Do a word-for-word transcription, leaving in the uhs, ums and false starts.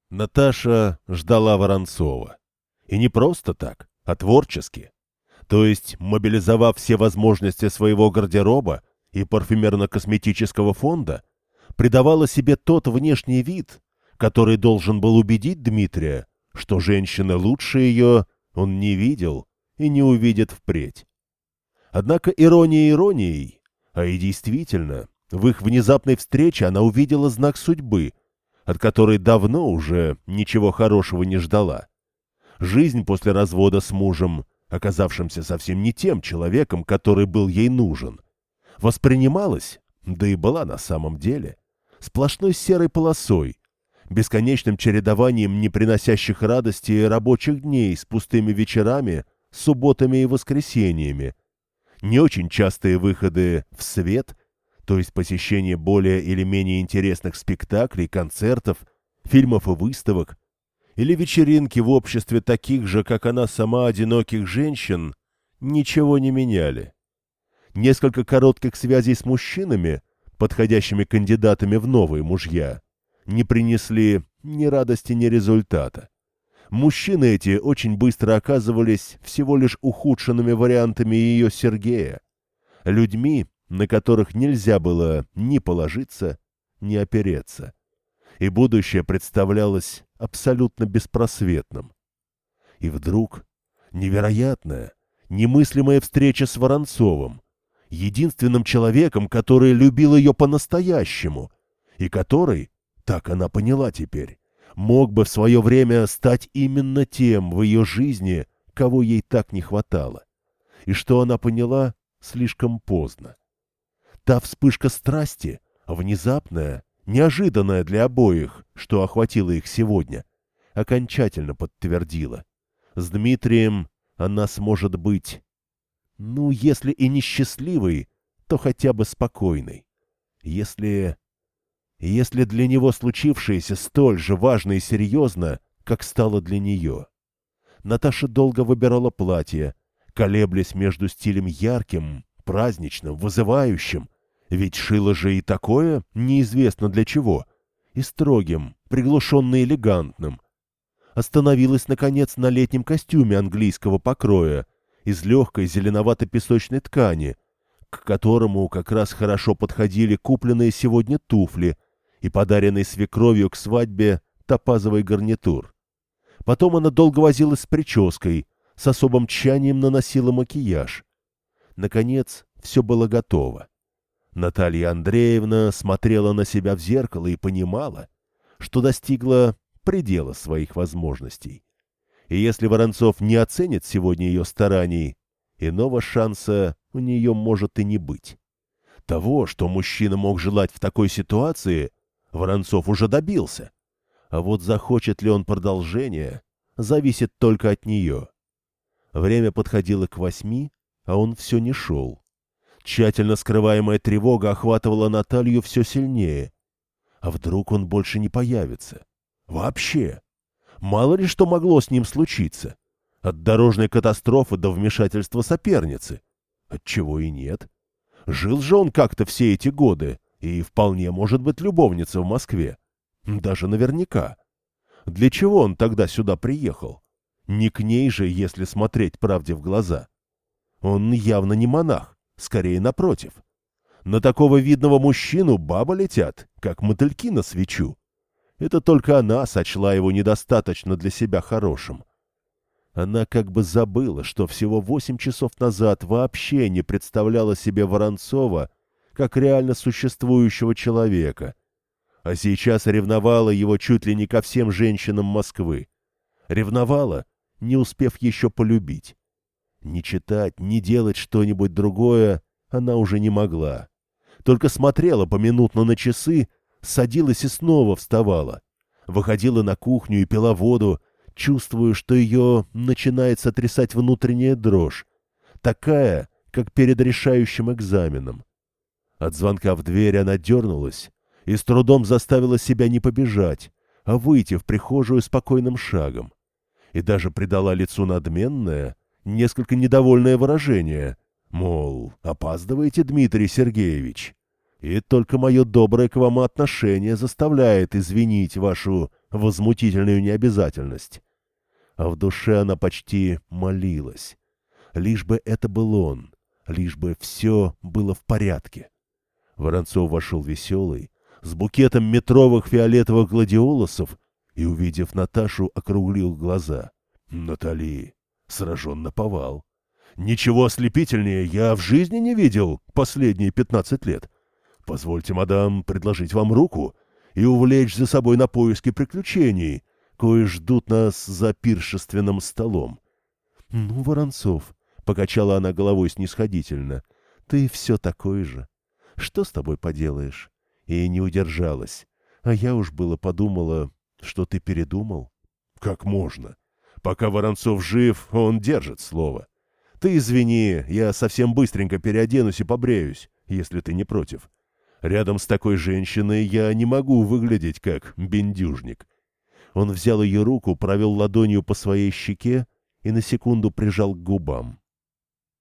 Наташа ждала Воронцова. И не просто так, а творчески. То есть, мобилизовав все возможности своего гардероба и парфюмерно-косметического фонда, придавала себе тот внешний вид, который должен был убедить Дмитрия, что женщины лучше ее он не видел и не увидит впредь. Однако ирония иронией, а и действительно, в их внезапной встрече она увидела знак судьбы, от которой давно уже ничего хорошего не ждала. Жизнь после развода с мужем, оказавшимся совсем не тем человеком, который был ей нужен, воспринималась, да и была на самом деле, сплошной серой полосой, бесконечным чередованием не приносящих радости рабочих дней с пустыми вечерами, субботами и воскресеньями, не очень частые выходы в свет, то есть посещение более или менее интересных спектаклей, концертов, фильмов и выставок, или вечеринки в обществе таких же, как она сама, одиноких женщин, ничего не меняли. Несколько коротких связей с мужчинами, подходящими кандидатами в новые мужья, не принесли ни радости, ни результата. Мужчины эти очень быстро оказывались всего лишь ухудшенными вариантами ее Сергея, людьми, на которых нельзя было ни положиться, ни опереться. И будущее представлялось абсолютно беспросветным. И вдруг невероятная, немыслимая встреча с Воронцовым, единственным человеком, который любил ее по-настоящему, и который, так она поняла теперь, мог бы в свое время стать именно тем в ее жизни, кого ей так не хватало. И что она поняла слишком поздно. Та вспышка страсти, внезапная, неожиданная для обоих, что охватило их сегодня, окончательно подтвердила. С Дмитрием она сможет быть, ну, если и не счастливой, то хотя бы спокойной. Если... Если для него случившееся столь же важно и серьезно, как стало для нее. Наташа долго выбирала платье, колеблясь между стилем ярким, праздничным, вызывающим, ведь шила же и такое неизвестно для чего, и строгим, приглушенно элегантным. Остановилась, наконец, на летнем костюме английского покроя из легкой зеленовато-песочной ткани, к которому как раз хорошо подходили купленные сегодня туфли и подаренный свекровью к свадьбе топазовый гарнитур. Потом она долго возилась с прической, с особым тщанием наносила макияж. Наконец, все было готово. Наталья Андреевна смотрела на себя в зеркало и понимала, что достигла предела своих возможностей. И если Воронцов не оценит сегодня ее стараний, иного шанса у нее может и не быть. Того, что мужчина мог желать в такой ситуации, Воронцов уже добился. А вот захочет ли он продолжения, зависит только от нее. Время подходило к восьми, а он все не шел. Тщательно скрываемая тревога охватывала Наталью все сильнее. А вдруг он больше не появится? Вообще! Мало ли что могло с ним случиться. От дорожной катастрофы до вмешательства соперницы. Отчего и нет. Жил же он как-то все эти годы, и вполне может быть любовница в Москве. Даже наверняка. Для чего он тогда сюда приехал? Не к ней же, если смотреть правде в глаза. Он явно не монах, скорее напротив. На такого видного мужчину бабы летят, как мотыльки на свечу. Это только она сочла его недостаточно для себя хорошим. Она как бы забыла, что всего восемь часов назад вообще не представляла себе Воронцова как реально существующего человека, а сейчас ревновала его чуть ли не ко всем женщинам Москвы. Ревновала, не успев еще полюбить. Не читать, не делать что-нибудь другое она уже не могла. Только смотрела поминутно на часы, садилась и снова вставала. Выходила на кухню и пила воду, чувствуя, что ее начинает сотрясать внутренняя дрожь, такая, как перед решающим экзаменом. От звонка в дверь она дернулась и с трудом заставила себя не побежать, а выйти в прихожую спокойным шагом. И даже придала лицу надменное, несколько недовольное выражение, мол, опаздываете, Дмитрий Сергеевич, и только мое доброе к вам отношение заставляет извинить вашу возмутительную необязательность. А в душе она почти молилась. Лишь бы это был он, лишь бы все было в порядке. Воронцов вошел веселый, с букетом метровых фиолетовых гладиолусов, и, увидев Наташу, округлил глаза. «Натали, сражен наповал. Ничего ослепительнее я в жизни не видел последние пятнадцать лет. Позвольте, мадам, предложить вам руку и увлечь за собой на поиски приключений, кои ждут нас за пиршественным столом». «Ну, Воронцов», — покачала она головой снисходительно, — «ты все такой же. Что с тобой поделаешь?» И не удержалась. А я уж было подумала, что ты передумал. «Как можно? Пока Воронцов жив, он держит слово. Ты извини, я совсем быстренько переоденусь и побреюсь, если ты не против. Рядом с такой женщиной я не могу выглядеть как бендюжник». Он взял ее руку, провел ладонью по своей щеке и на секунду прижал к губам.